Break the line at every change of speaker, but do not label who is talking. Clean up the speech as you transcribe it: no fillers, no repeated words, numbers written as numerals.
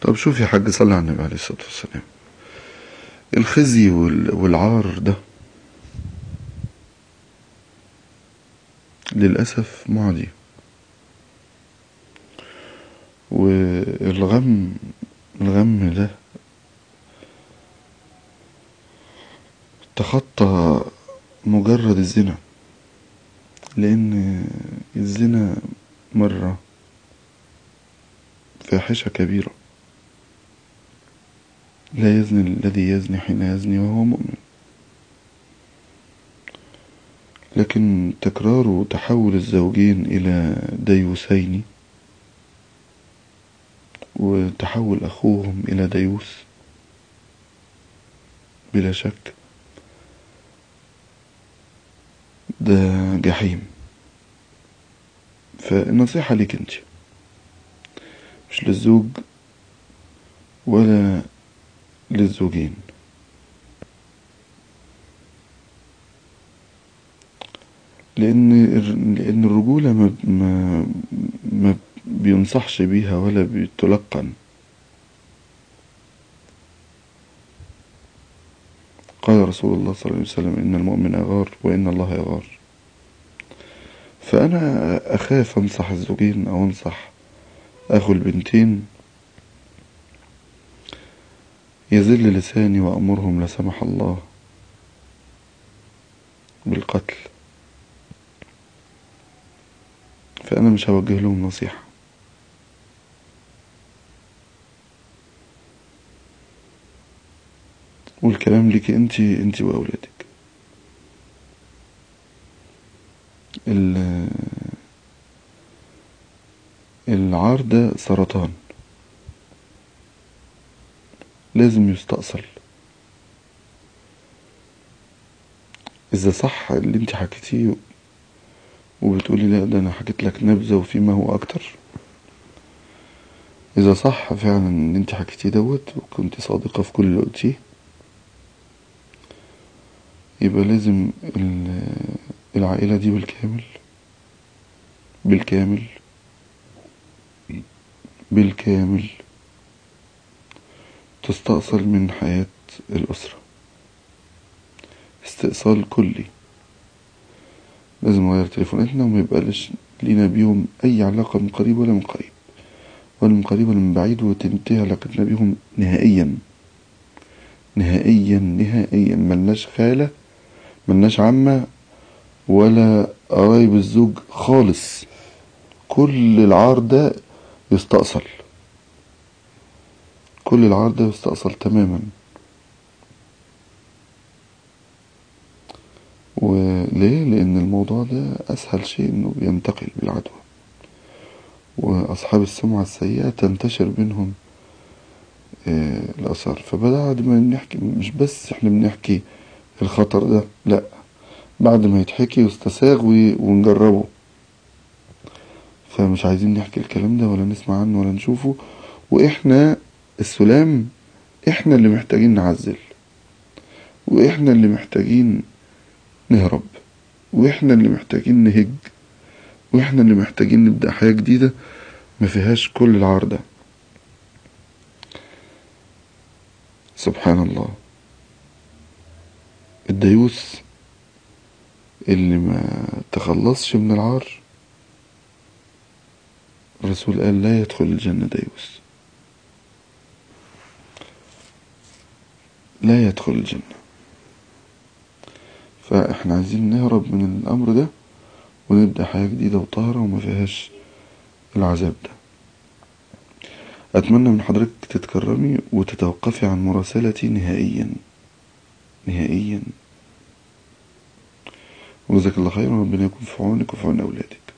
طب شوف يا حاج، صلي على النبي عليه الصلاة والسلام. الخزي والعار ده للأسف معدي، والغم ده تخطى مجرد الزنا، لأن الزنا مرة فاحشة كبيرة. لا يزني الذي يزني حين يزني وهو مؤمن، لكن تكرار تحول الزوجين إلى ديوثين، وتحول أخوهم إلى ديوث بلا شك ده جحيم. فالنصيحة ليك انت، مش للزوج ولا للزوجين. لأن الرجولة ما بينصحش بيها ولا بيتلقن. قال رسول الله صلى الله عليه وسلم: إن المؤمن يغار وإن الله يغار. فأنا أخاف أنصح الزوجين أو أنصح أخو البنتين، يذل لساني وأمرهم لا سمح الله بالقتل. فأنا مش هوجه لهم نصيحة. والكلام لك انت وأولادك. العار ده سرطان، لازم يستأصل. إذا صح اللي انت حكيتيه وبتقولي لا ده أنا حكيت لك نبذة وفيما هو أكتر، إذا صح فعلا اللي انت حكيتيه دوت وكنت صادقة في كل اللي قلتيه، يبقى لازم العائلة دي بالكامل تستأصل من حياة الأسرة استئصال كلي. لازم نغير تليفوناتنا وما يبقاش لينا بيهم أي علاقة من قريب ولا من قريب، ولا من قريب ولا من بعيد، وتنتهي علاقتنا بيهم نهائيا. ملناش خالة، ملناش عمة، ولا قرايب الزوج خالص. كل العار ده يستأصل، تماما. وليه؟ لأن الموضوع ده أسهل شيء إنه بينتقل بالعدوى، وأصحاب السمعة السيئة تنتشر بينهم الأثار. فبعد ما نحكي، مش بس احنا بنحكي الخطر ده، لأ، بعد ما يتحكي يستساغ ونجربه. فمش عايزين نحكي الكلام ده ولا نسمع عنه ولا نشوفه. وإحنا السلام، إحنا اللي محتاجين نعزل، وإحنا اللي محتاجين نهرب، وإحنا اللي محتاجين نهج، وإحنا اللي محتاجين نبدأ حياة جديدة ما فيهاش كل العار ده. سبحان الله. الديوث اللي ما تخلصش من العار، الرسول قال لا يدخل الجنة ديوث، لا يدخل الجنة. فاحنا عايزين نهرب من الأمر ده ونبدأ حياة جديدة وطاهرة وما فيهاش العذاب ده. أتمنى من حضرتك تتكرمي وتتوقفي عن مراسلتي نهائيا. وجزاك الله خير، وربنا يكون في عونك وفي عون أولادك.